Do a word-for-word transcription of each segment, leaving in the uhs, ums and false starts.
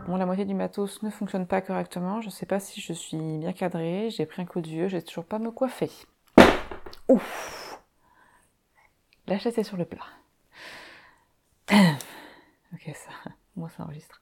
Bon, la moitié du matos ne fonctionne pas correctement, je sais pas si je suis bien cadrée, j'ai pris un coup de vieux, j'ai toujours pas me coiffer. Ouf! La chaise est sur le plat. Ok, ça, moi ça enregistre.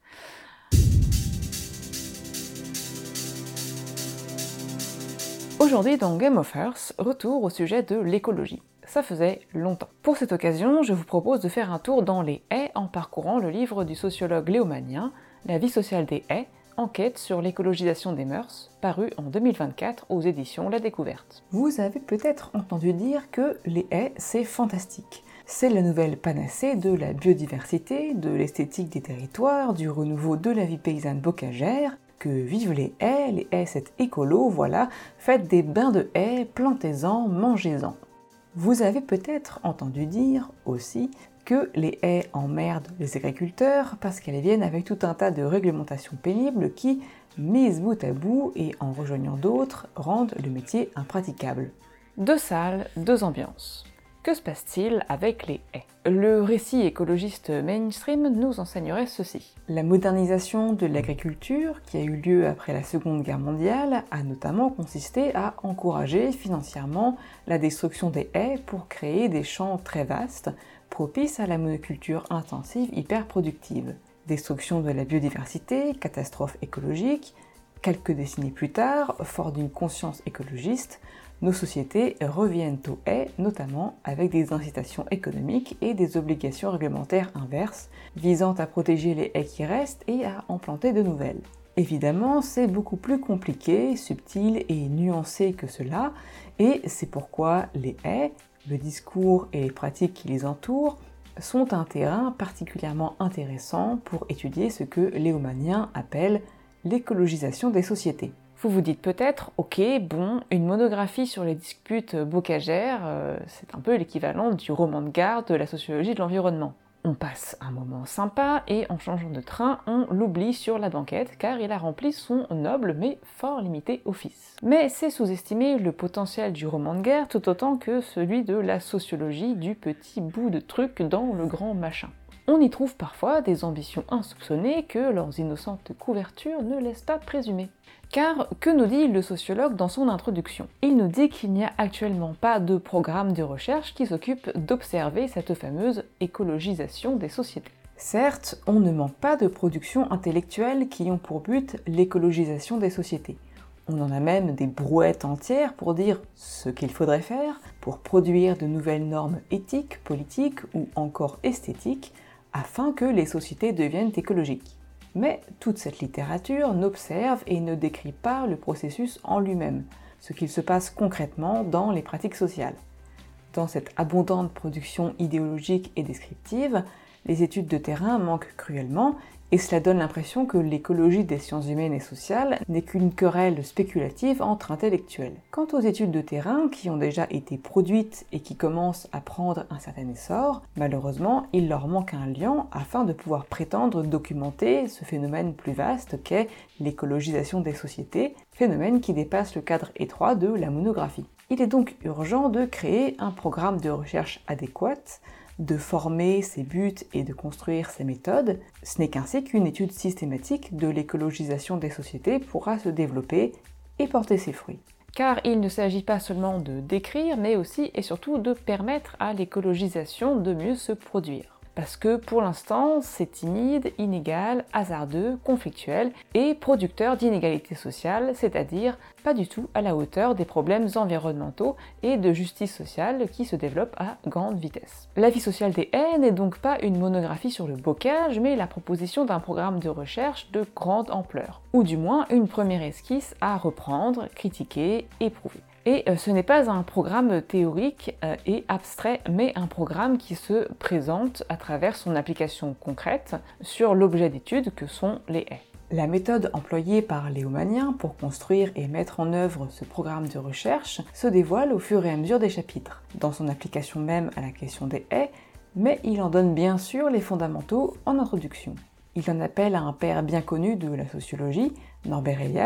Aujourd'hui dans Game of Earth, retour au sujet de l'écologie. Ça faisait longtemps. Pour cette occasion, je vous propose de faire un tour dans les haies en parcourant le livre du sociologue léomanien, La vie sociale des haies, enquête sur l'écologisation des mœurs, paru en deux mille vingt-quatre aux éditions La Découverte. Vous avez peut-être entendu dire que les haies, c'est fantastique. C'est la nouvelle panacée de la biodiversité, de l'esthétique des territoires, du renouveau de la vie paysanne bocagère, que vivent les haies, les haies c'est écolo, voilà, faites des bains de haies, plantez-en, mangez-en. Vous avez peut-être entendu dire aussi que les haies emmerdent les agriculteurs parce qu'elles viennent avec tout un tas de réglementations pénibles qui, mises bout à bout et en rejoignant d'autres, rendent le métier impraticable. Deux salles, deux ambiances. Que se passe-t-il avec les haies? Le récit écologiste mainstream nous enseignerait ceci. La modernisation de l'agriculture, qui a eu lieu après la Seconde Guerre mondiale, a notamment consisté à encourager financièrement la destruction des haies pour créer des champs très vastes, propices à la monoculture intensive hyper productive. Destruction de la biodiversité, catastrophe écologique. Quelques décennies plus tard, fort d'une conscience écologiste, nos sociétés reviennent aux haies, notamment avec des incitations économiques et des obligations réglementaires inverses, visant à protéger les haies qui restent et à en planter de nouvelles. Évidemment, c'est beaucoup plus compliqué, subtil et nuancé que cela, et c'est pourquoi les haies, le discours et les pratiques qui les entourent, sont un terrain particulièrement intéressant pour étudier ce que Léomanien appelle l'écologisation des sociétés. Vous vous dites peut-être, ok, bon, une monographie sur les disputes bocagères, euh, c'est un peu l'équivalent du roman de garde de la sociologie de l'environnement. On passe un moment sympa et en changeant de train, on l'oublie sur la banquette car il a rempli son noble mais fort limité office. Mais c'est sous-estimer le potentiel du roman de guerre tout autant que celui de la sociologie du petit bout de truc dans le grand machin. On y trouve parfois des ambitions insoupçonnées que leurs innocentes couvertures ne laissent pas présumer. Car que nous dit le sociologue dans son introduction? Il nous dit qu'il n'y a actuellement pas de programme de recherche qui s'occupe d'observer cette fameuse écologisation des sociétés. Certes, on ne manque pas de productions intellectuelles qui ont pour but l'écologisation des sociétés. On en a même des brouettes entières pour dire ce qu'il faudrait faire pour produire de nouvelles normes éthiques, politiques ou encore esthétiques afin que les sociétés deviennent écologiques. Mais toute cette littérature n'observe et ne décrit pas le processus en lui-même, ce qu'il se passe concrètement dans les pratiques sociales. Dans cette abondante production idéologique et descriptive, les études de terrain manquent cruellement, et cela donne l'impression que l'écologie des sciences humaines et sociales n'est qu'une querelle spéculative entre intellectuels. Quant aux études de terrain qui ont déjà été produites et qui commencent à prendre un certain essor, malheureusement, il leur manque un lien afin de pouvoir prétendre documenter ce phénomène plus vaste qu'est l'écologisation des sociétés, phénomène qui dépasse le cadre étroit de la monographie. Il est donc urgent de créer un programme de recherche adéquat, de former ses buts et de construire ses méthodes. Ce n'est qu'ainsi qu'une étude systématique de l'écologisation des sociétés pourra se développer et porter ses fruits. Car il ne s'agit pas seulement de décrire, mais aussi et surtout de permettre à l'écologisation de mieux se produire. Parce que pour l'instant, c'est timide, inégal, hasardeux, conflictuel et producteur d'inégalités sociales, c'est-à-dire pas du tout à la hauteur des problèmes environnementaux et de justice sociale qui se développent à grande vitesse. La vie sociale des haies n'est donc pas une monographie sur le bocage, mais la proposition d'un programme de recherche de grande ampleur, ou du moins une première esquisse à reprendre, critiquer, éprouver. Et ce n'est pas un programme théorique et abstrait, mais un programme qui se présente à travers son application concrète sur l'objet d'étude que sont les haies. La méthode employée par Léomanien pour construire et mettre en œuvre ce programme de recherche se dévoile au fur et à mesure des chapitres, dans son application même à la question des haies, mais il en donne bien sûr les fondamentaux en introduction. Il en appelle à un père bien connu de la sociologie, Norbert Elias,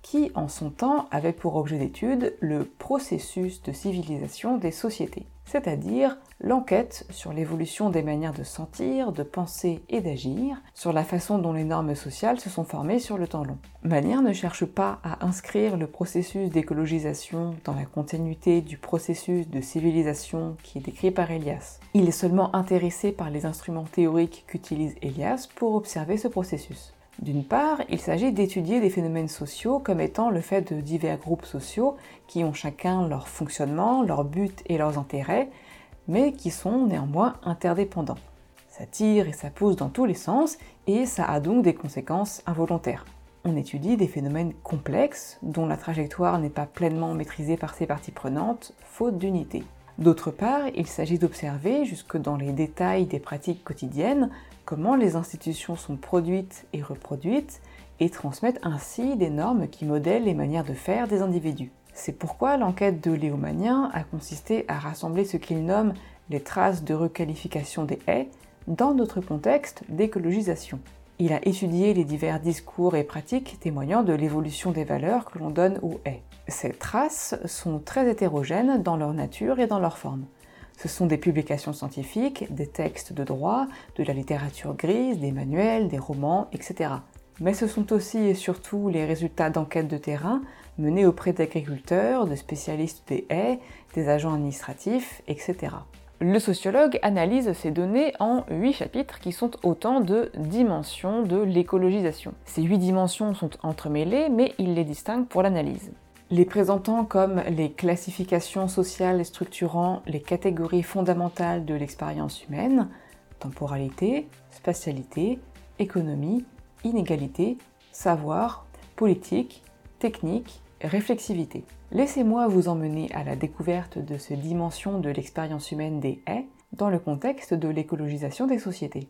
qui, en son temps, avait pour objet d'étude le processus de civilisation des sociétés, c'est-à-dire l'enquête sur l'évolution des manières de sentir, de penser et d'agir, sur la façon dont les normes sociales se sont formées sur le temps long. Magnier ne cherche pas à inscrire le processus d'écologisation dans la continuité du processus de civilisation qui est décrit par Elias. Il est seulement intéressé par les instruments théoriques qu'utilise Elias pour observer ce processus. D'une part, il s'agit d'étudier des phénomènes sociaux comme étant le fait de divers groupes sociaux qui ont chacun leur fonctionnement, leurs buts et leurs intérêts, mais qui sont néanmoins interdépendants. Ça tire et ça pousse dans tous les sens, et ça a donc des conséquences involontaires. On étudie des phénomènes complexes, dont la trajectoire n'est pas pleinement maîtrisée par ses parties prenantes, faute d'unité. D'autre part, il s'agit d'observer, jusque dans les détails des pratiques quotidiennes, comment les institutions sont produites et reproduites, et transmettent ainsi des normes qui modèlent les manières de faire des individus. C'est pourquoi l'enquête de Léo Magnin a consisté à rassembler ce qu'il nomme les traces de requalification des haies dans notre contexte d'écologisation. Il a étudié les divers discours et pratiques témoignant de l'évolution des valeurs que l'on donne aux haies. Ces traces sont très hétérogènes dans leur nature et dans leur forme. Ce sont des publications scientifiques, des textes de droit, de la littérature grise, des manuels, des romans, et cetera. Mais ce sont aussi et surtout les résultats d'enquêtes de terrain menées auprès d'agriculteurs, de spécialistes des haies, des agents administratifs, et cetera. Le sociologue analyse ces données en huit chapitres qui sont autant de dimensions de l'écologisation. Ces huit dimensions sont entremêlées, mais il les distingue pour l'analyse. Les présentant comme les classifications sociales structurant les catégories fondamentales de l'expérience humaine, temporalité, spatialité, économie, inégalité, savoir, politique, technique, réflexivité. Laissez-moi vous emmener à la découverte de ces dimensions de l'expérience humaine des haies dans le contexte de l'écologisation des sociétés.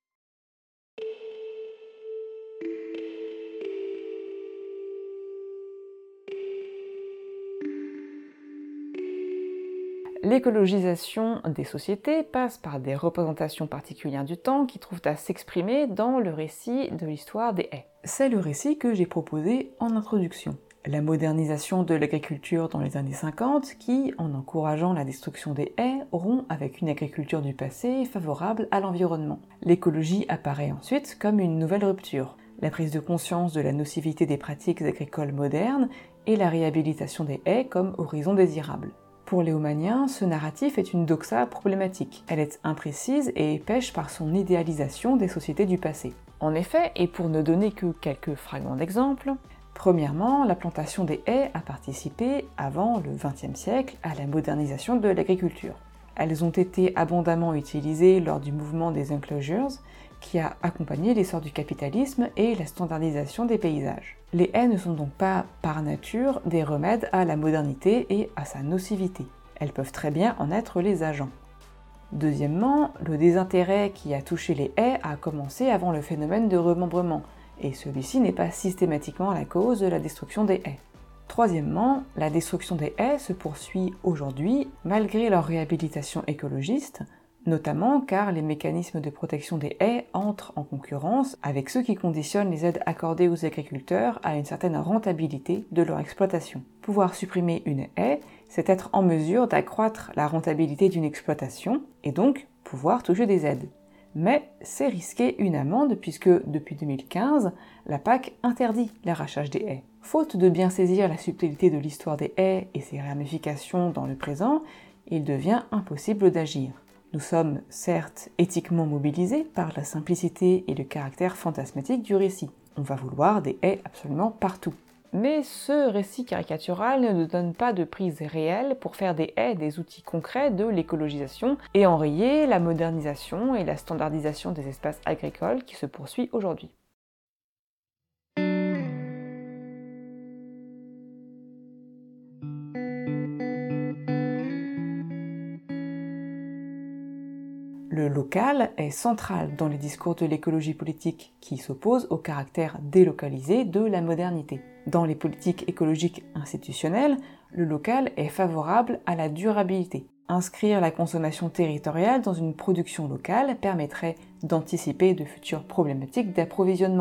L'écologisation des sociétés passe par des représentations particulières du temps qui trouvent à s'exprimer dans le récit de l'histoire des haies. C'est le récit que j'ai proposé en introduction. La modernisation de l'agriculture dans les années cinquante qui, en encourageant la destruction des haies, rompt avec une agriculture du passé favorable à l'environnement. L'écologie apparaît ensuite comme une nouvelle rupture. La prise de conscience de la nocivité des pratiques agricoles modernes et la réhabilitation des haies comme horizon désirable. Pour Léo Magnin, ce narratif est une doxa problématique. Elle est imprécise et pêche par son idéalisation des sociétés du passé. En effet, et pour ne donner que quelques fragments d'exemples, premièrement, la plantation des haies a participé, avant le vingtième siècle, à la modernisation de l'agriculture. Elles ont été abondamment utilisées lors du mouvement des enclosures, qui a accompagné l'essor du capitalisme et la standardisation des paysages. Les haies ne sont donc pas, par nature, des remèdes à la modernité et à sa nocivité. Elles peuvent très bien en être les agents. Deuxièmement, le désintérêt qui a touché les haies a commencé avant le phénomène de remembrement, et celui-ci n'est pas systématiquement la cause de la destruction des haies. Troisièmement, la destruction des haies se poursuit aujourd'hui malgré leur réhabilitation écologiste, notamment car les mécanismes de protection des haies entrent en concurrence avec ceux qui conditionnent les aides accordées aux agriculteurs à une certaine rentabilité de leur exploitation. Pouvoir supprimer une haie, c'est être en mesure d'accroître la rentabilité d'une exploitation et donc pouvoir toucher des aides. Mais c'est risquer une amende puisque, depuis deux mille quinze, la P A C interdit l'arrachage des haies. Faute de bien saisir la subtilité de l'histoire des haies et ses ramifications dans le présent, il devient impossible d'agir. Nous sommes certes éthiquement mobilisés par la simplicité et le caractère fantasmatique du récit. On va vouloir des haies absolument partout. Mais ce récit caricatural ne donne pas de prise réelle pour faire des haies des outils concrets de l'écologisation et enrayer la modernisation et la standardisation des espaces agricoles qui se poursuit aujourd'hui. Le local est central dans les discours de l'écologie politique qui s'oppose au caractère délocalisé de la modernité. Dans les politiques écologiques institutionnelles, le local est favorable à la durabilité. Inscrire la consommation territoriale dans une production locale permettrait d'anticiper de futures problématiques d'approvisionnement.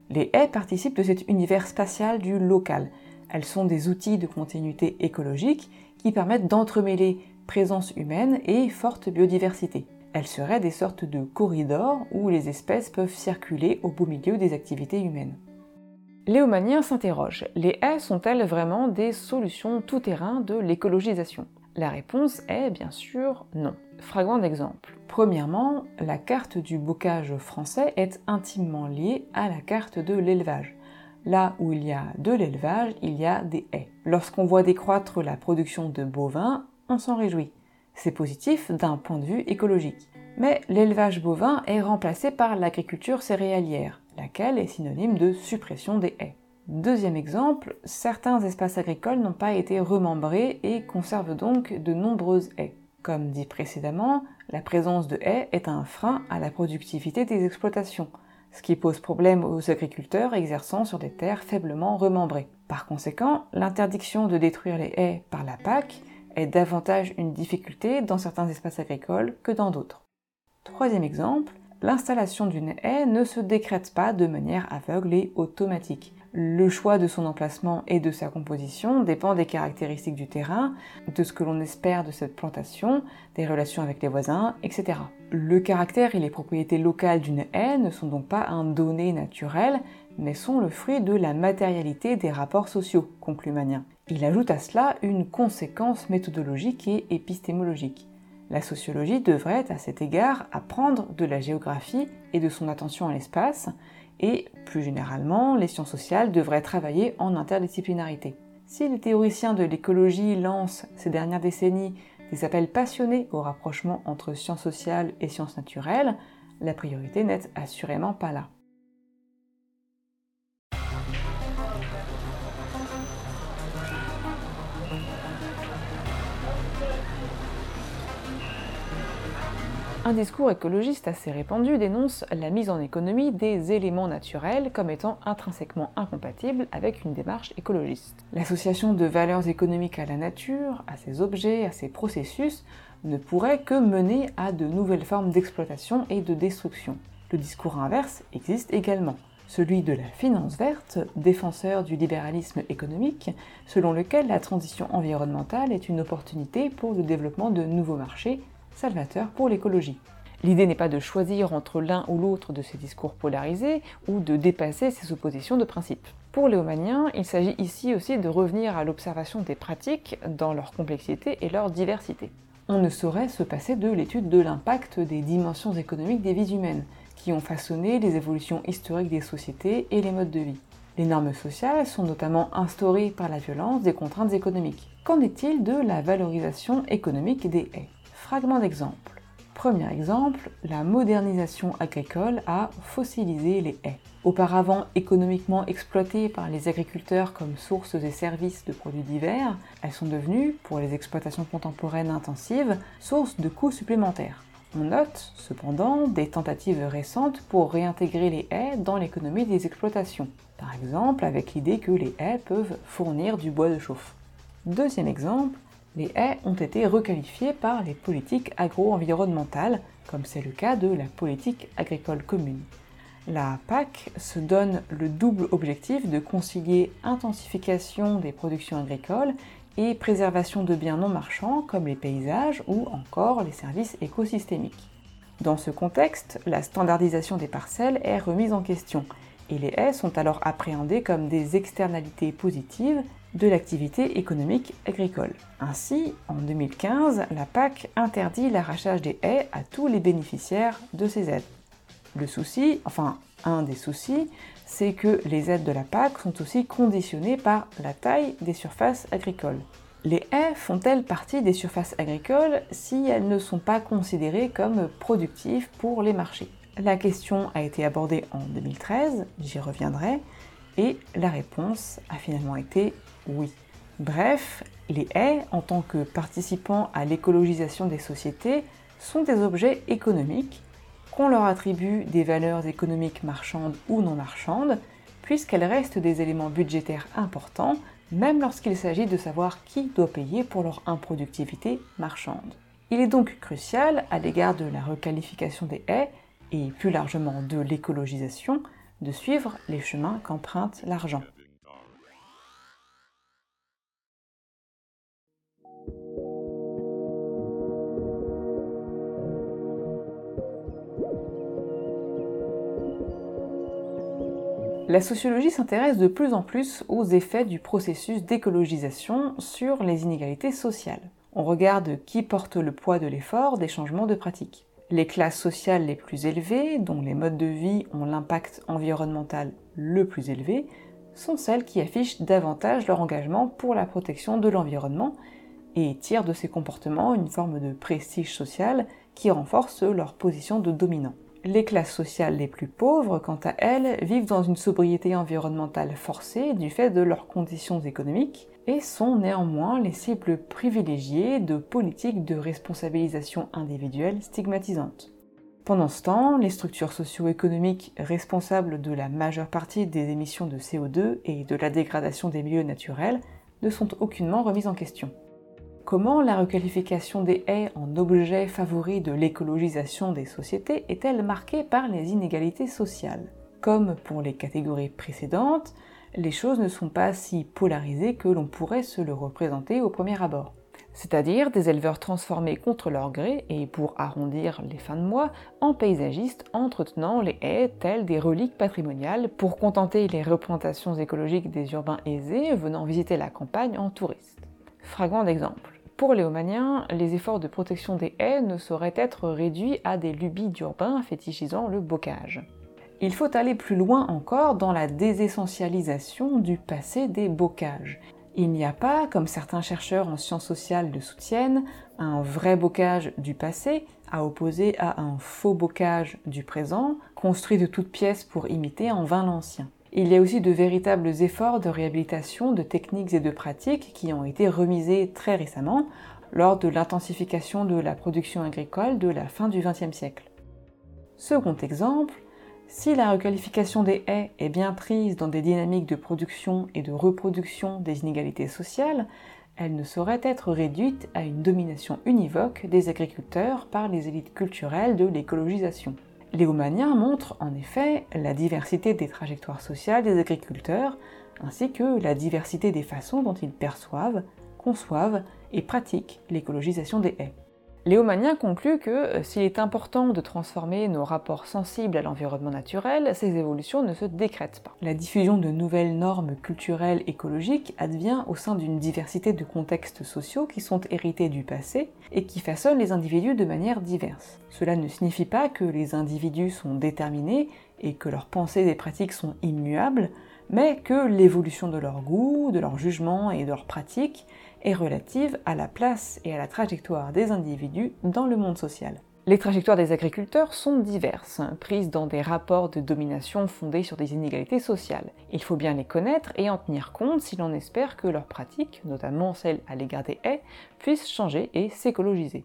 Les haies participent de cet univers spatial du local. Elles sont des outils de continuité écologique qui permettent d'entremêler présence humaine et forte biodiversité. Elles seraient des sortes de corridors où les espèces peuvent circuler au beau milieu des activités humaines. Léomanien s'interroge, les haies sont-elles vraiment des solutions tout-terrain de l'écologisation? La réponse est bien sûr non. Fragment d'exemple. Premièrement, la carte du bocage français est intimement liée à la carte de l'élevage. Là où il y a de l'élevage, il y a des haies. Lorsqu'on voit décroître la production de bovins, on s'en réjouit. C'est positif d'un point de vue écologique. Mais l'élevage bovin est remplacé par l'agriculture céréalière, laquelle est synonyme de suppression des haies. Deuxième exemple, certains espaces agricoles n'ont pas été remembrés et conservent donc de nombreuses haies. Comme dit précédemment, la présence de haies est un frein à la productivité des exploitations, ce qui pose problème aux agriculteurs exerçant sur des terres faiblement remembrées. Par conséquent, l'interdiction de détruire les haies par la P A C est davantage une difficulté dans certains espaces agricoles que dans d'autres. Troisième exemple, l'installation d'une haie ne se décrète pas de manière aveugle et automatique. Le choix de son emplacement et de sa composition dépend des caractéristiques du terrain, de ce que l'on espère de cette plantation, des relations avec les voisins, et cetera. Le caractère et les propriétés locales d'une haie ne sont donc pas un donné naturel, mais sont le fruit de la matérialité des rapports sociaux, conclut Magnin. Il ajoute à cela une conséquence méthodologique et épistémologique. La sociologie devrait, à cet égard, apprendre de la géographie et de son attention à l'espace, et, plus généralement, les sciences sociales devraient travailler en interdisciplinarité. Si les théoriciens de l'écologie lancent ces dernières décennies des appels passionnés au rapprochement entre sciences sociales et sciences naturelles, la priorité n'est assurément pas là. Un discours écologiste assez répandu dénonce la mise en économie des éléments naturels comme étant intrinsèquement incompatibles avec une démarche écologiste. L'association de valeurs économiques à la nature, à ses objets, à ses processus, ne pourrait que mener à de nouvelles formes d'exploitation et de destruction. Le discours inverse existe également, celui de la finance verte, défenseur du libéralisme économique, selon lequel la transition environnementale est une opportunité pour le développement de nouveaux marchés, salvateur pour l'écologie. L'idée n'est pas de choisir entre l'un ou l'autre de ces discours polarisés ou de dépasser ces oppositions de principe. Pour Léomanien, il s'agit ici aussi de revenir à l'observation des pratiques dans leur complexité et leur diversité. On ne saurait se passer de l'étude de l'impact des dimensions économiques des vies humaines, qui ont façonné les évolutions historiques des sociétés et les modes de vie. Les normes sociales sont notamment instaurées par la violence des contraintes économiques. Qu'en est-il de la valorisation économique des haies ? Fragment d'exemple. Premier exemple, la modernisation agricole a fossilisé les haies. Auparavant économiquement exploitées par les agriculteurs comme sources et services de produits divers, elles sont devenues, pour les exploitations contemporaines intensives, sources de coûts supplémentaires. On note, cependant, des tentatives récentes pour réintégrer les haies dans l'économie des exploitations, par exemple avec l'idée que les haies peuvent fournir du bois de chauffe. Deuxième exemple, les haies ont été requalifiées par les politiques agro-environnementales, comme c'est le cas de la politique agricole commune. La P A C se donne le double objectif de concilier intensification des productions agricoles et préservation de biens non marchands comme les paysages ou encore les services écosystémiques. Dans ce contexte, la standardisation des parcelles est remise en question et les haies sont alors appréhendées comme des externalités positives de l'activité économique agricole. Ainsi, en deux mille quinze, la P A C interdit l'arrachage des haies à tous les bénéficiaires de ces aides. Le souci, enfin un des soucis, c'est que les aides de la P A C sont aussi conditionnées par la taille des surfaces agricoles. Les haies font-elles partie des surfaces agricoles si elles ne sont pas considérées comme productives pour les marchés ? La question a été abordée en deux mille treize, j'y reviendrai, et la réponse a finalement été oui. Bref, les haies, en tant que participants à l'écologisation des sociétés, sont des objets économiques, qu'on leur attribue des valeurs économiques marchandes ou non marchandes, puisqu'elles restent des éléments budgétaires importants, même lorsqu'il s'agit de savoir qui doit payer pour leur improductivité marchande. Il est donc crucial, à l'égard de la requalification des haies, et plus largement de l'écologisation, de suivre les chemins qu'emprunte l'argent. La sociologie s'intéresse de plus en plus aux effets du processus d'écologisation sur les inégalités sociales. On regarde qui porte le poids de l'effort des changements de pratiques. Les classes sociales les plus élevées, dont les modes de vie ont l'impact environnemental le plus élevé, sont celles qui affichent davantage leur engagement pour la protection de l'environnement et tirent de ces comportements une forme de prestige social qui renforce leur position de dominant. Les classes sociales les plus pauvres, quant à elles, vivent dans une sobriété environnementale forcée du fait de leurs conditions économiques et sont néanmoins les cibles privilégiées de politiques de responsabilisation individuelle stigmatisantes. Pendant ce temps, les structures socio-économiques responsables de la majeure partie des émissions de C O deux et de la dégradation des milieux naturels ne sont aucunement remises en question. Comment la requalification des haies en objet favori de l'écologisation des sociétés est-elle marquée par les inégalités sociales? Comme pour les catégories précédentes, les choses ne sont pas si polarisées que l'on pourrait se le représenter au premier abord. C'est-à-dire des éleveurs transformés contre leur gré et pour arrondir les fins de mois en paysagistes entretenant les haies telles des reliques patrimoniales pour contenter les représentations écologiques des urbains aisés venant visiter la campagne en touristes. Fragment d'exemple. Pour Léomannien, les efforts de protection des haies ne sauraient être réduits à des lubies d'urbains fétichisant le bocage. Il faut aller plus loin encore dans la désessentialisation du passé des bocages. Il n'y a pas, comme certains chercheurs en sciences sociales le soutiennent, un vrai bocage du passé à opposer à un faux bocage du présent, construit de toutes pièces pour imiter en vain l'ancien. Il y a aussi de véritables efforts de réhabilitation de techniques et de pratiques qui ont été remisés très récemment lors de l'intensification de la production agricole de la fin du vingtième siècle. Second exemple, si la requalification des haies est bien prise dans des dynamiques de production et de reproduction des inégalités sociales, elle ne saurait être réduite à une domination univoque des agriculteurs par les élites culturelles de l'écologisation. Léomannien montre en effet la diversité des trajectoires sociales des agriculteurs, ainsi que la diversité des façons dont ils perçoivent, conçoivent et pratiquent l'écologisation des haies. Léomannien conclut que s'il est important de transformer nos rapports sensibles à l'environnement naturel, ces évolutions ne se décrètent pas. La diffusion de nouvelles normes culturelles écologiques advient au sein d'une diversité de contextes sociaux qui sont hérités du passé et qui façonnent les individus de manière diverse. Cela ne signifie pas que les individus sont déterminés et que leurs pensées et pratiques sont immuables, mais que l'évolution de leurs goûts, de leurs jugements et de leurs pratiques est relative à la place et à la trajectoire des individus dans le monde social. Les trajectoires des agriculteurs sont diverses, prises dans des rapports de domination fondés sur des inégalités sociales. Il faut bien les connaître et en tenir compte si l'on espère que leurs pratiques, notamment celles à l'égard des haies, puissent changer et s'écologiser.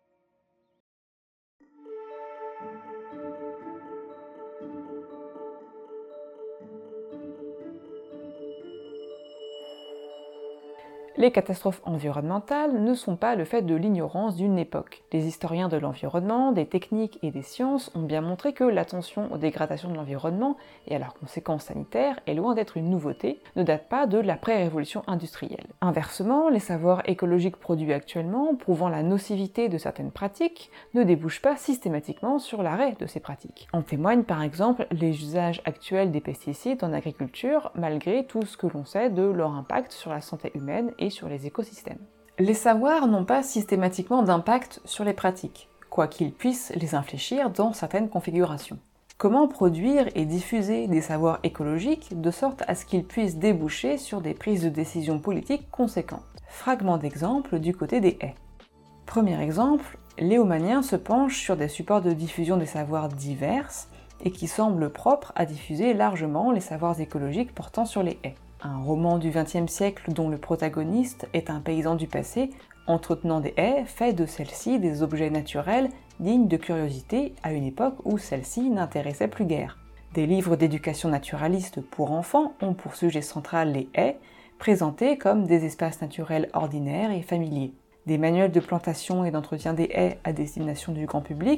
Les catastrophes environnementales ne sont pas le fait de l'ignorance d'une époque. Les historiens de l'environnement, des techniques et des sciences ont bien montré que l'attention aux dégradations de l'environnement et à leurs conséquences sanitaires est loin d'être une nouveauté, ne date pas de l'après-révolution industrielle. Inversement, les savoirs écologiques produits actuellement, prouvant la nocivité de certaines pratiques, ne débouchent pas systématiquement sur l'arrêt de ces pratiques. En témoignent par exemple les usages actuels des pesticides en agriculture, malgré tout ce que l'on sait de leur impact sur la santé humaine et sur les écosystèmes. Les savoirs n'ont pas systématiquement d'impact sur les pratiques, quoiqu'ils puissent les infléchir dans certaines configurations. Comment produire et diffuser des savoirs écologiques de sorte à ce qu'ils puissent déboucher sur des prises de décision politiques conséquentes? Fragment d'exemple du côté des haies. Premier exemple, Léomannien se penche sur des supports de diffusion des savoirs divers et qui semblent propres à diffuser largement les savoirs écologiques portant sur les haies. Un roman du vingtième siècle dont le protagoniste est un paysan du passé, entretenant des haies, fait de celles-ci des objets naturels dignes de curiosité à une époque où celles-ci n'intéressaient plus guère. Des livres d'éducation naturaliste pour enfants ont pour sujet central les haies, présentés comme des espaces naturels ordinaires et familiers. Des manuels de plantation et d'entretien des haies à destination du grand public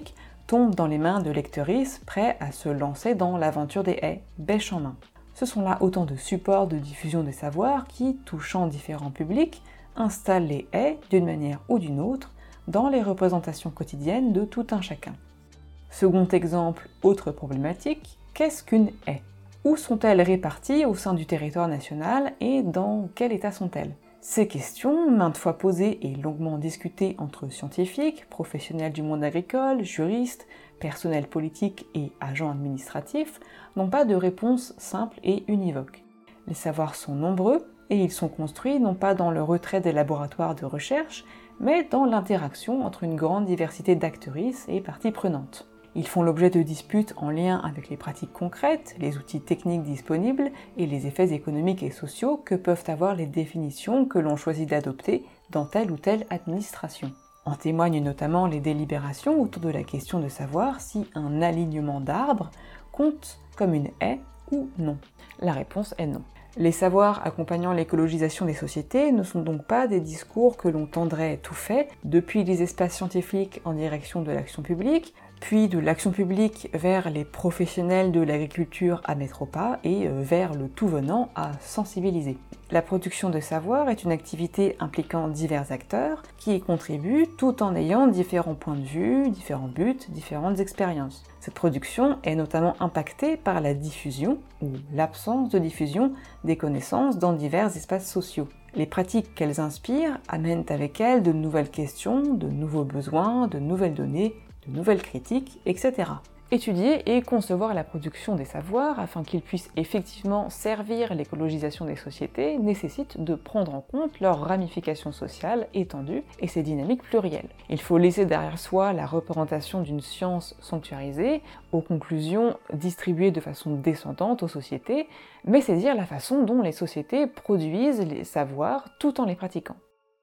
tombent dans les mains de lecteuristes prêts à se lancer dans l'aventure des haies, bêche en main. Ce sont là autant de supports de diffusion des savoirs qui, touchant différents publics, installent les haies, d'une manière ou d'une autre, dans les représentations quotidiennes de tout un chacun. Second exemple, autre problématique, qu'est-ce qu'une haie? Où sont-elles réparties au sein du territoire national et dans quel état sont-elles? Ces questions, maintes fois posées et longuement discutées entre scientifiques, professionnels du monde agricole, juristes, personnel politique et agents administratifs, n'ont pas de réponse simple et univoque. Les savoirs sont nombreux et ils sont construits non pas dans le retrait des laboratoires de recherche, mais dans l'interaction entre une grande diversité d'actrices et parties prenantes. Ils font l'objet de disputes en lien avec les pratiques concrètes, les outils techniques disponibles et les effets économiques et sociaux que peuvent avoir les définitions que l'on choisit d'adopter dans telle ou telle administration. En témoignent notamment les délibérations autour de la question de savoir si un alignement d'arbres compte comme une haie ou non. La réponse est non. Les savoirs accompagnant l'écologisation des sociétés ne sont donc pas des discours que l'on tendrait tout fait depuis les espaces scientifiques en direction de l'action publique, puis de l'action publique vers les professionnels de l'agriculture à mettre au pas et vers le tout venant à sensibiliser. La production de savoir est une activité impliquant divers acteurs qui y contribuent tout en ayant différents points de vue, différents buts, différentes expériences. Cette production est notamment impactée par la diffusion ou l'absence de diffusion des connaissances dans divers espaces sociaux. Les pratiques qu'elles inspirent amènent avec elles de nouvelles questions, de nouveaux besoins, de nouvelles données, de nouvelles critiques, et cetera. Étudier et concevoir la production des savoirs afin qu'ils puissent effectivement servir l'écologisation des sociétés nécessite de prendre en compte leurs ramifications sociales étendues et ces dynamiques plurielles. Il faut laisser derrière soi la représentation d'une science sanctuarisée, aux conclusions distribuées de façon descendante aux sociétés, mais saisir la façon dont les sociétés produisent les savoirs tout en les pratiquant.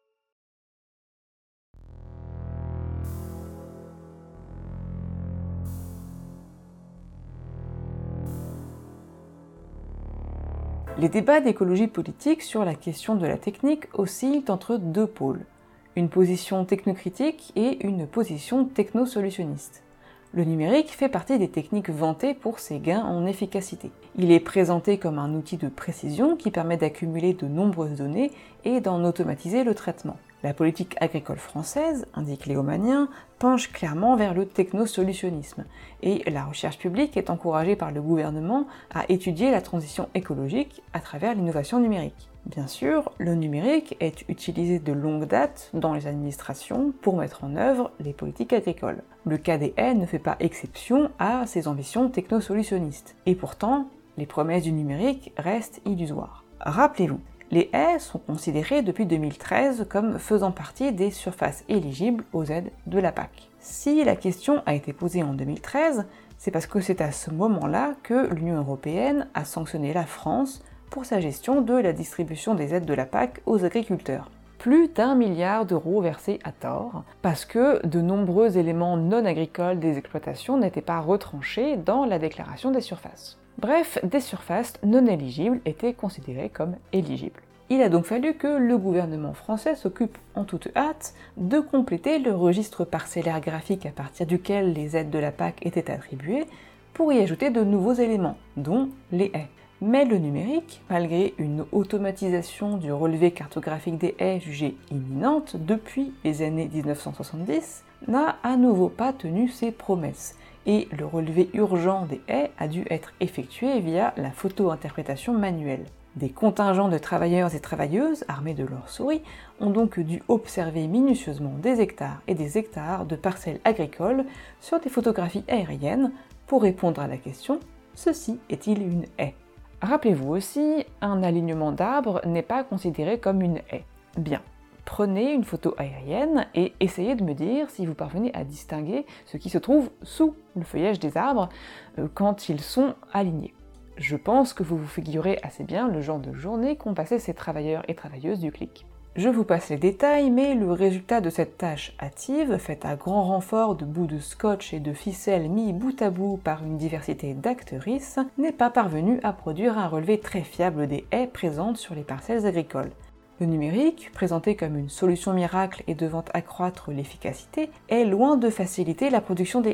Les débats d'écologie politique sur la question de la technique oscillent entre deux pôles, une position technocritique et une position technosolutionniste. Le numérique fait partie des techniques vantées pour ses gains en efficacité. Il est présenté comme un outil de précision qui permet d'accumuler de nombreuses données et d'en automatiser le traitement. La politique agricole française, indique Léo Magnien, penche clairement vers le technosolutionnisme, et la recherche publique est encouragée par le gouvernement à étudier la transition écologique à travers l'innovation numérique. Bien sûr, le numérique est utilisé de longue date dans les administrations pour mettre en œuvre les politiques agricoles. Le cas des haies ne fait pas exception à ces ambitions technosolutionnistes, et pourtant, les promesses du numérique restent illusoires. Rappelez-vous, les haies sont considérées depuis deux mille treize comme faisant partie des surfaces éligibles aux aides de la P A C. Si la question a été posée en deux mille treize, c'est parce que c'est à ce moment-là que l'Union européenne a sanctionné la France pour sa gestion de la distribution des aides de la P A C aux agriculteurs. Plus d'un milliard d'euros versés à tort, parce que de nombreux éléments non agricoles des exploitations n'étaient pas retranchés dans la déclaration des surfaces. Bref, des surfaces non éligibles étaient considérées comme éligibles. Il a donc fallu que le gouvernement français s'occupe en toute hâte de compléter le registre parcellaire graphique à partir duquel les aides de la P A C étaient attribuées pour y ajouter de nouveaux éléments, dont les haies. Mais le numérique, malgré une automatisation du relevé cartographique des haies jugée imminente depuis les années mille neuf cent soixante-dix, n'a à nouveau pas tenu ses promesses, et le relevé urgent des haies a dû être effectué via la photo-interprétation manuelle. Des contingents de travailleurs et travailleuses, armés de leurs souris, ont donc dû observer minutieusement des hectares et des hectares de parcelles agricoles sur des photographies aériennes pour répondre à la question « Ceci est-il une haie ?» Rappelez-vous aussi, un alignement d'arbres n'est pas considéré comme une haie. Bien, prenez une photo aérienne et essayez de me dire si vous parvenez à distinguer ce qui se trouve sous le feuillage des arbres euh, quand ils sont alignés. Je pense que vous vous figurez assez bien le genre de journée qu'ont passé ces travailleurs et travailleuses du clic. Je vous passe les détails, mais le résultat de cette tâche hâtive, faite à grand renfort de bouts de scotch et de ficelles mis bout à bout par une diversité d'actrices, n'est pas parvenu à produire un relevé très fiable des haies présentes sur les parcelles agricoles. Le numérique, présenté comme une solution miracle et devant accroître l'efficacité, est loin de faciliter la production des haies.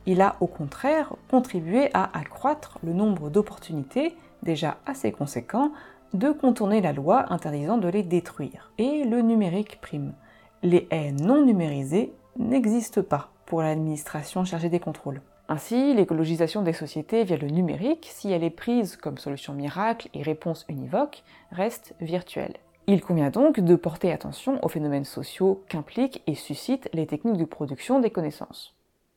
Il a au contraire contribué à accroître le nombre d'opportunités, déjà assez conséquent, de contourner la loi interdisant de les détruire. Et le numérique prime. Les haies non numérisées n'existent pas pour l'administration chargée des contrôles. Ainsi, l'écologisation des sociétés via le numérique, si elle est prise comme solution miracle et réponse univoque, reste virtuelle. Il convient donc de porter attention aux phénomènes sociaux qu'impliquent et suscitent les techniques de production des connaissances.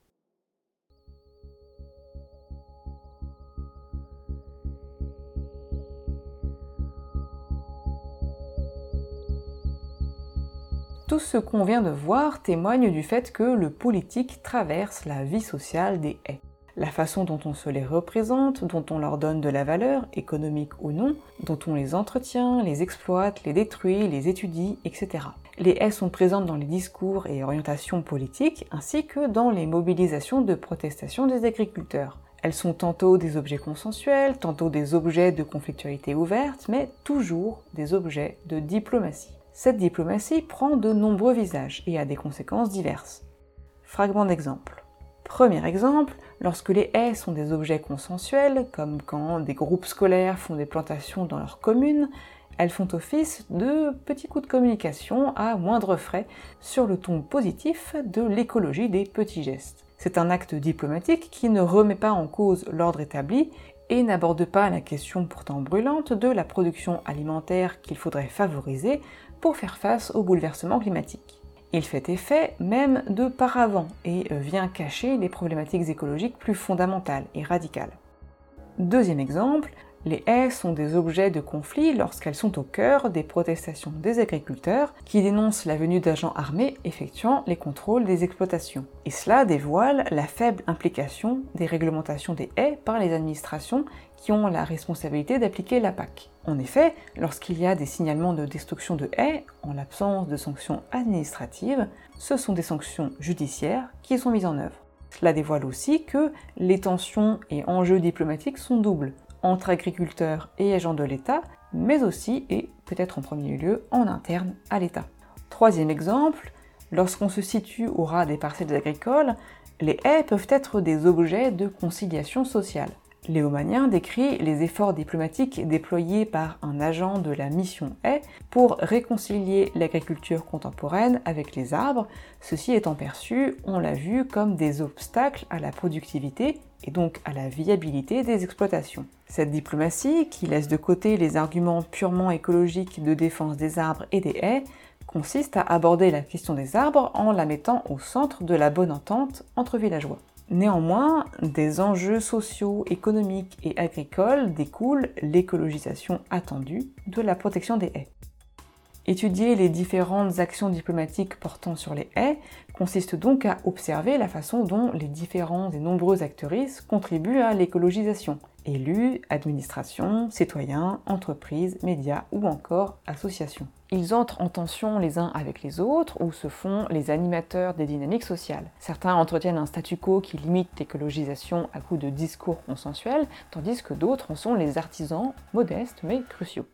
Tout ce qu'on vient de voir témoigne du fait que le politique traverse la vie sociale des haies. La façon dont on se les représente, dont on leur donne de la valeur, économique ou non, dont on les entretient, les exploite, les détruit, les étudie, et cetera. Les haies sont présentes dans les discours et orientations politiques, ainsi que dans les mobilisations de protestation des agriculteurs. Elles sont tantôt des objets consensuels, tantôt des objets de conflictualité ouverte, mais toujours des objets de diplomatie. Cette diplomatie prend de nombreux visages et a des conséquences diverses. Fragment d'exemple. Premier exemple, lorsque les haies sont des objets consensuels, comme quand des groupes scolaires font des plantations dans leur commune, elles font office de petits coups de communication à moindre frais sur le ton positif de l'écologie des petits gestes. C'est un acte diplomatique qui ne remet pas en cause l'ordre établi et n'aborde pas la question pourtant brûlante de la production alimentaire qu'il faudrait favoriser pour faire face au bouleversement climatique. Il fait effet même de paravent et vient cacher les problématiques écologiques plus fondamentales et radicales. Deuxième exemple, les haies sont des objets de conflit lorsqu'elles sont au cœur des protestations des agriculteurs qui dénoncent la venue d'agents armés effectuant les contrôles des exploitations. Et cela dévoile la faible implication des réglementations des haies par les administrations qui ont la responsabilité d'appliquer la P A C. En effet, lorsqu'il y a des signalements de destruction de haies, en l'absence de sanctions administratives, ce sont des sanctions judiciaires qui sont mises en œuvre. Cela dévoile aussi que les tensions et enjeux diplomatiques sont doubles, entre agriculteurs et agents de l'État, mais aussi, et peut-être en premier lieu, en interne à l'État. Troisième exemple, lorsqu'on se situe au ras des parcelles agricoles, les haies peuvent être des objets de conciliation sociale. Léomanien décrit les efforts diplomatiques déployés par un agent de la mission haie pour réconcilier l'agriculture contemporaine avec les arbres, ceci étant perçu, on l'a vu, comme des obstacles à la productivité et donc à la viabilité des exploitations. Cette diplomatie, qui laisse de côté les arguments purement écologiques de défense des arbres et des haies, consiste à aborder la question des arbres en la mettant au centre de la bonne entente entre villageois. Néanmoins, des enjeux sociaux, économiques et agricoles découle l'écologisation attendue de la protection des haies. Étudier les différentes actions diplomatiques portant sur les haies consiste donc à observer la façon dont les différents et nombreux acteuristes contribuent à l'écologisation. Élus, administrations, citoyens, entreprises, médias ou encore associations. Ils entrent en tension les uns avec les autres ou se font les animateurs des dynamiques sociales. Certains entretiennent un statu quo qui limite l'écologisation à coup de discours consensuels, tandis que d'autres en sont les artisans, modestes mais cruciaux.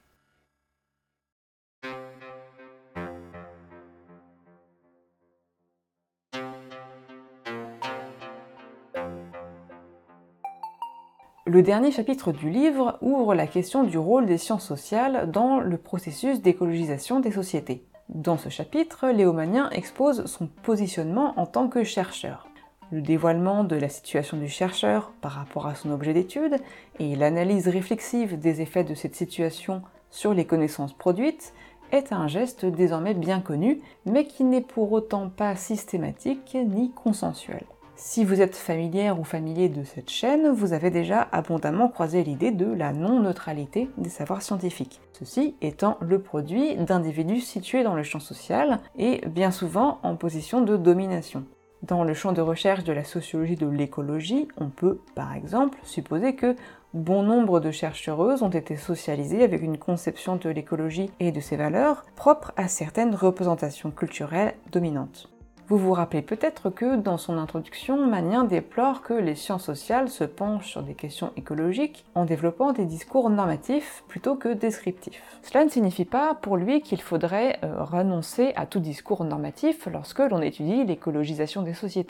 Le dernier chapitre du livre ouvre la question du rôle des sciences sociales dans le processus d'écologisation des sociétés. Dans ce chapitre, Léomanien expose son positionnement en tant que chercheur, le dévoilement de la situation du chercheur par rapport à son objet d'étude et l'analyse réflexive des effets de cette situation sur les connaissances produites est un geste désormais bien connu, mais qui n'est pour autant pas systématique ni consensuel. Si vous êtes familière ou familier de cette chaîne, vous avez déjà abondamment croisé l'idée de la non-neutralité des savoirs scientifiques. Ceci étant le produit d'individus situés dans le champ social et bien souvent en position de domination. Dans le champ de recherche de la sociologie de l'écologie, on peut, par exemple, supposer que bon nombre de chercheuses ont été socialisées avec une conception de l'écologie et de ses valeurs propres à certaines représentations culturelles dominantes. Vous vous rappelez peut-être que dans son introduction, Magnien déplore que les sciences sociales se penchent sur des questions écologiques en développant des discours normatifs plutôt que descriptifs. Cela ne signifie pas pour lui qu'il faudrait euh, renoncer à tout discours normatif lorsque l'on étudie l'écologisation des sociétés.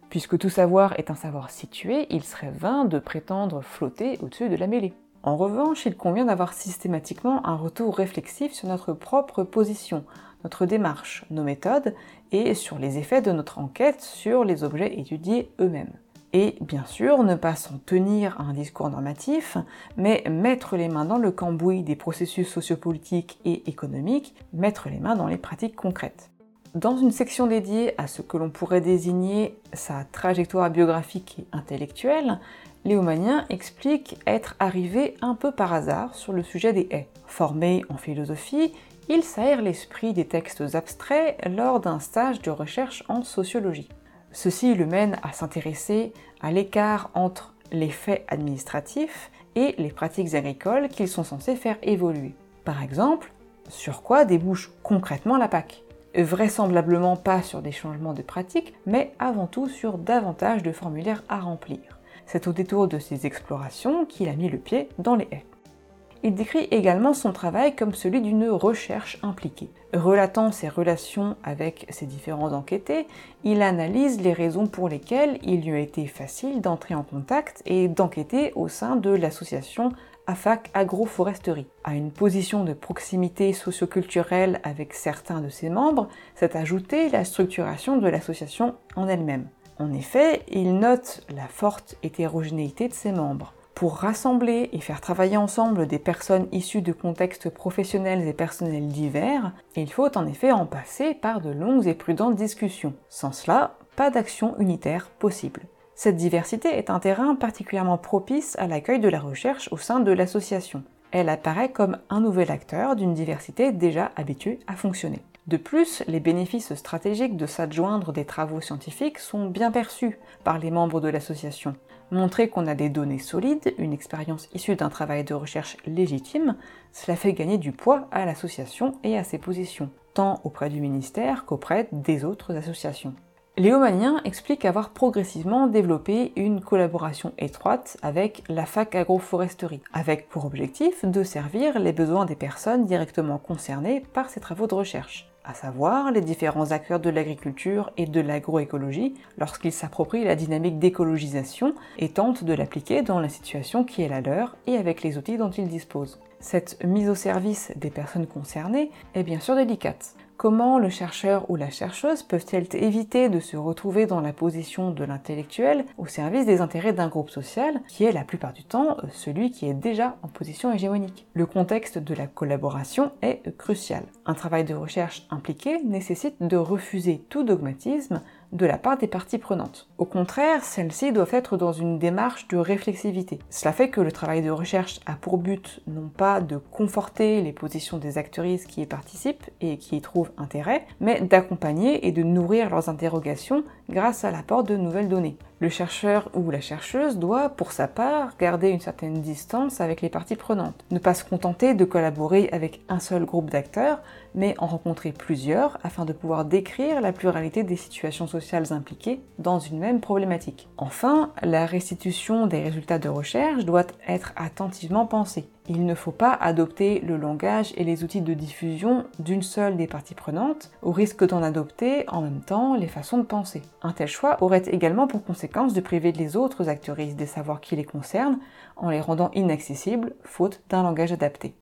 Puisque tout savoir est un savoir situé, il serait vain de prétendre flotter au-dessus de la mêlée. En revanche, il convient d'avoir systématiquement un retour réflexif sur notre propre position, notre démarche, nos méthodes, et sur les effets de notre enquête sur les objets étudiés eux-mêmes. Et bien sûr, ne pas s'en tenir à un discours normatif, mais mettre les mains dans le cambouis des processus sociopolitiques et économiques, mettre les mains dans les pratiques concrètes. Dans une section dédiée à ce que l'on pourrait désigner sa trajectoire biographique et intellectuelle, Léomanien explique être arrivé un peu par hasard sur le sujet des haies. Formé en philosophie, il s'aère l'esprit des textes abstraits lors d'un stage de recherche en sociologie. Ceci le mène à s'intéresser à l'écart entre les faits administratifs et les pratiques agricoles qu'ils sont censés faire évoluer. Par exemple, sur quoi débouche concrètement la P A C ? Vraisemblablement pas sur des changements de pratiques, mais avant tout sur davantage de formulaires à remplir. C'est au détour de ces explorations qu'il a mis le pied dans les haies. Il décrit également son travail comme celui d'une recherche impliquée. Relatant ses relations avec ses différents enquêtés, il analyse les raisons pour lesquelles il lui a été facile d'entrer en contact et d'enquêter au sein de l'association A F A C Agroforesterie. À une position de proximité socioculturelle avec certains de ses membres, s'est ajoutée la structuration de l'association en elle-même. En effet, il note la forte hétérogénéité de ses membres. Pour rassembler et faire travailler ensemble des personnes issues de contextes professionnels et personnels divers, il faut en effet en passer par de longues et prudentes discussions. Sans cela, pas d'action unitaire possible. Cette diversité est un terrain particulièrement propice à l'accueil de la recherche au sein de l'association. Elle apparaît comme un nouvel acteur d'une diversité déjà habituée à fonctionner. De plus, les bénéfices stratégiques de s'adjoindre des travaux scientifiques sont bien perçus par les membres de l'association. Montrer qu'on a des données solides, une expérience issue d'un travail de recherche légitime, cela fait gagner du poids à l'association et à ses positions, tant auprès du ministère qu'auprès des autres associations. Léomanien explique avoir progressivement développé une collaboration étroite avec la F A C Agroforesterie, avec pour objectif de servir les besoins des personnes directement concernées par ces travaux de recherche, à savoir les différents acteurs de l'agriculture et de l'agroécologie lorsqu'ils s'approprient la dynamique d'écologisation et tentent de l'appliquer dans la situation qui est la leur et avec les outils dont ils disposent. Cette mise au service des personnes concernées est bien sûr délicate. Comment le chercheur ou la chercheuse peuvent-elles éviter de se retrouver dans la position de l'intellectuel au service des intérêts d'un groupe social qui est la plupart du temps celui qui est déjà en position hégémonique? Le contexte de la collaboration est crucial. Un travail de recherche impliqué nécessite de refuser tout dogmatisme de la part des parties prenantes. Au contraire, celles-ci doivent être dans une démarche de réflexivité. Cela fait que le travail de recherche a pour but non pas de conforter les positions des actrices qui y participent et qui y trouvent intérêt, mais d'accompagner et de nourrir leurs interrogations grâce à l'apport de nouvelles données. Le chercheur ou la chercheuse doit, pour sa part, garder une certaine distance avec les parties prenantes. Ne pas se contenter de collaborer avec un seul groupe d'acteurs, mais en rencontrer plusieurs afin de pouvoir décrire la pluralité des situations sociales impliquées dans une même problématique. Enfin, la restitution des résultats de recherche doit être attentivement pensée. Il ne faut pas adopter le langage et les outils de diffusion d'une seule des parties prenantes, au risque d'en adopter en même temps les façons de penser. Un tel choix aurait également pour conséquence de priver les autres actrices des savoirs qui les concernent, en les rendant inaccessibles, faute d'un langage adapté.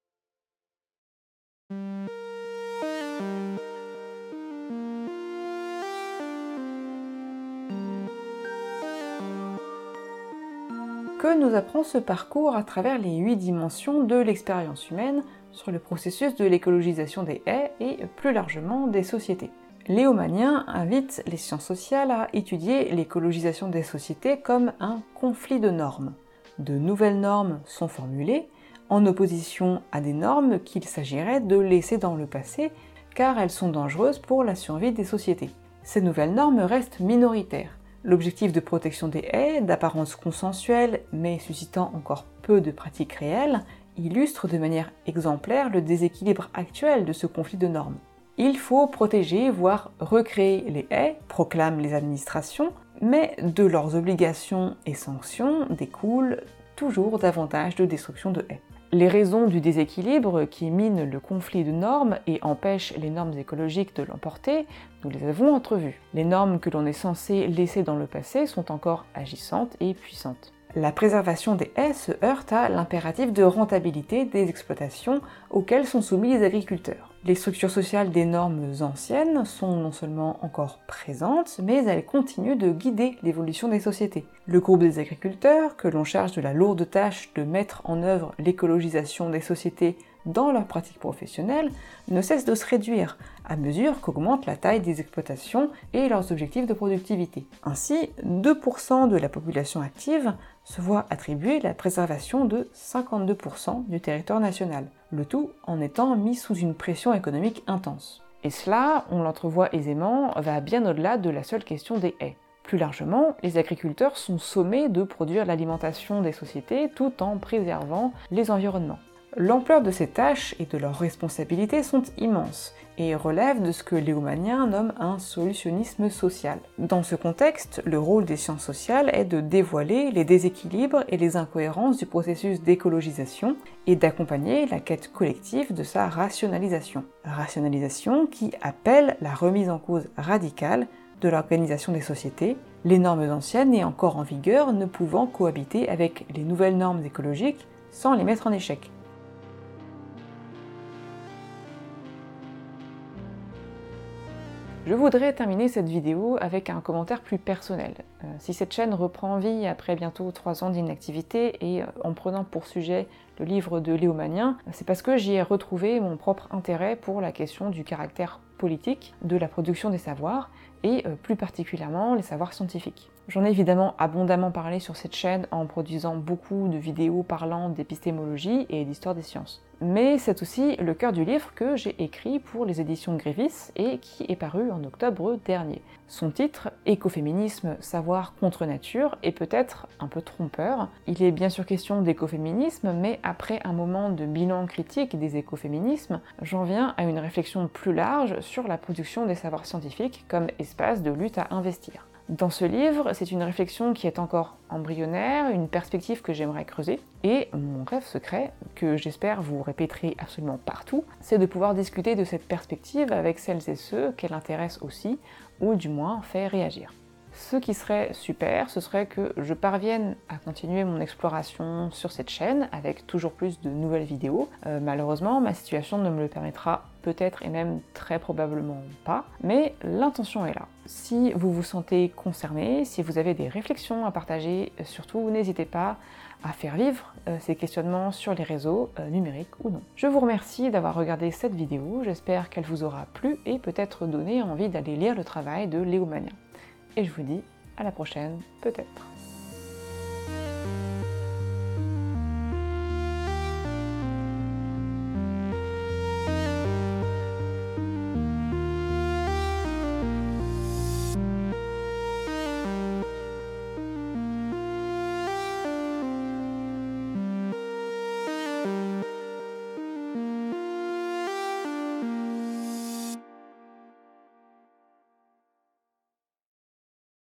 Que nous apprend ce parcours à travers les huit dimensions de l'expérience humaine sur le processus de l'écologisation des haies et plus largement des sociétés? Léomanien invite les sciences sociales à étudier l'écologisation des sociétés comme un conflit de normes. De nouvelles normes sont formulées en opposition à des normes qu'il s'agirait de laisser dans le passé car elles sont dangereuses pour la survie des sociétés. Ces nouvelles normes restent minoritaires. L'objectif de protection des haies, d'apparence consensuelle mais suscitant encore peu de pratiques réelles, illustre de manière exemplaire le déséquilibre actuel de ce conflit de normes. Il faut protéger, voire recréer les haies, proclament les administrations, mais de leurs obligations et sanctions découlent toujours davantage de destruction de haies. Les raisons du déséquilibre qui minent le conflit de normes et empêchent les normes écologiques de l'emporter, nous les avons entrevues. Les normes que l'on est censé laisser dans le passé sont encore agissantes et puissantes. La préservation des haies se heurte à l'impératif de rentabilité des exploitations auxquelles sont soumis les agriculteurs. Les structures sociales des normes anciennes sont non seulement encore présentes, mais elles continuent de guider l'évolution des sociétés. Le groupe des agriculteurs, que l'on charge de la lourde tâche de mettre en œuvre l'écologisation des sociétés dans leurs pratiques professionnelles, ne cesse de se réduire à mesure qu'augmente la taille des exploitations et leurs objectifs de productivité. Ainsi, deux pour cent de la population active se voit attribuer la préservation de cinquante-deux pour cent du territoire national, le tout en étant mis sous une pression économique intense. Et cela, on l'entrevoit aisément, va bien au-delà de la seule question des haies. Plus largement, les agriculteurs sont sommés de produire l'alimentation des sociétés tout en préservant les environnements. L'ampleur de ces tâches et de leurs responsabilités sont immenses et relèvent de ce que Léomanien nomme un solutionnisme social. Dans ce contexte, le rôle des sciences sociales est de dévoiler les déséquilibres et les incohérences du processus d'écologisation et d'accompagner la quête collective de sa rationalisation. Rationalisation qui appelle la remise en cause radicale de l'organisation des sociétés, les normes anciennes et encore en vigueur ne pouvant cohabiter avec les nouvelles normes écologiques sans les mettre en échec. Je voudrais terminer cette vidéo avec un commentaire plus personnel. Euh, si cette chaîne reprend vie après bientôt trois ans d'inactivité et euh, en prenant pour sujet le livre de Léomanien, c'est parce que j'y ai retrouvé mon propre intérêt pour la question du caractère politique de la production des savoirs et euh, plus particulièrement les savoirs scientifiques. J'en ai évidemment abondamment parlé sur cette chaîne en produisant beaucoup de vidéos parlant d'épistémologie et d'histoire des sciences. Mais c'est aussi le cœur du livre que j'ai écrit pour les éditions Grévis et qui est paru en octobre dernier. Son titre, Écoféminisme, savoir contre nature, est peut-être un peu trompeur. Il est bien sûr question d'écoféminisme, mais après un moment de bilan critique des écoféminismes, j'en viens à une réflexion plus large sur la production des savoirs scientifiques comme espace de lutte à investir. Dans ce livre, c'est une réflexion qui est encore embryonnaire, une perspective que j'aimerais creuser, et mon rêve secret, que j'espère vous répéterez absolument partout, c'est de pouvoir discuter de cette perspective avec celles et ceux qu'elle intéresse aussi, ou du moins fait réagir. Ce qui serait super, ce serait que je parvienne à continuer mon exploration sur cette chaîne avec toujours plus de nouvelles vidéos. Euh, malheureusement, ma situation ne me le permettra peut-être et même très probablement pas, mais l'intention est là. Si vous vous sentez concerné, si vous avez des réflexions à partager, surtout n'hésitez pas à faire vivre euh, ces questionnements sur les réseaux, euh, numériques ou non. Je vous remercie d'avoir regardé cette vidéo, j'espère qu'elle vous aura plu et peut-être donné envie d'aller lire le travail de Léomanien. Et je vous dis à la prochaine, peut-être.